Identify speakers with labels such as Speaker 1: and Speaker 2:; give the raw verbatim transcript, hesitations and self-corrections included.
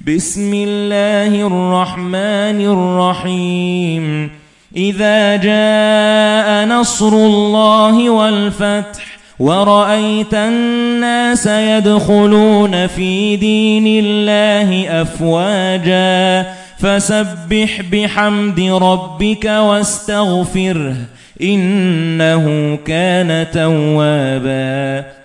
Speaker 1: بسم الله الرحمن الرحيم إذا جاء نصر الله والفتح ورأيت الناس يدخلون في دين الله أفواجا فسبح بحمد ربك واستغفره إنه كان توابا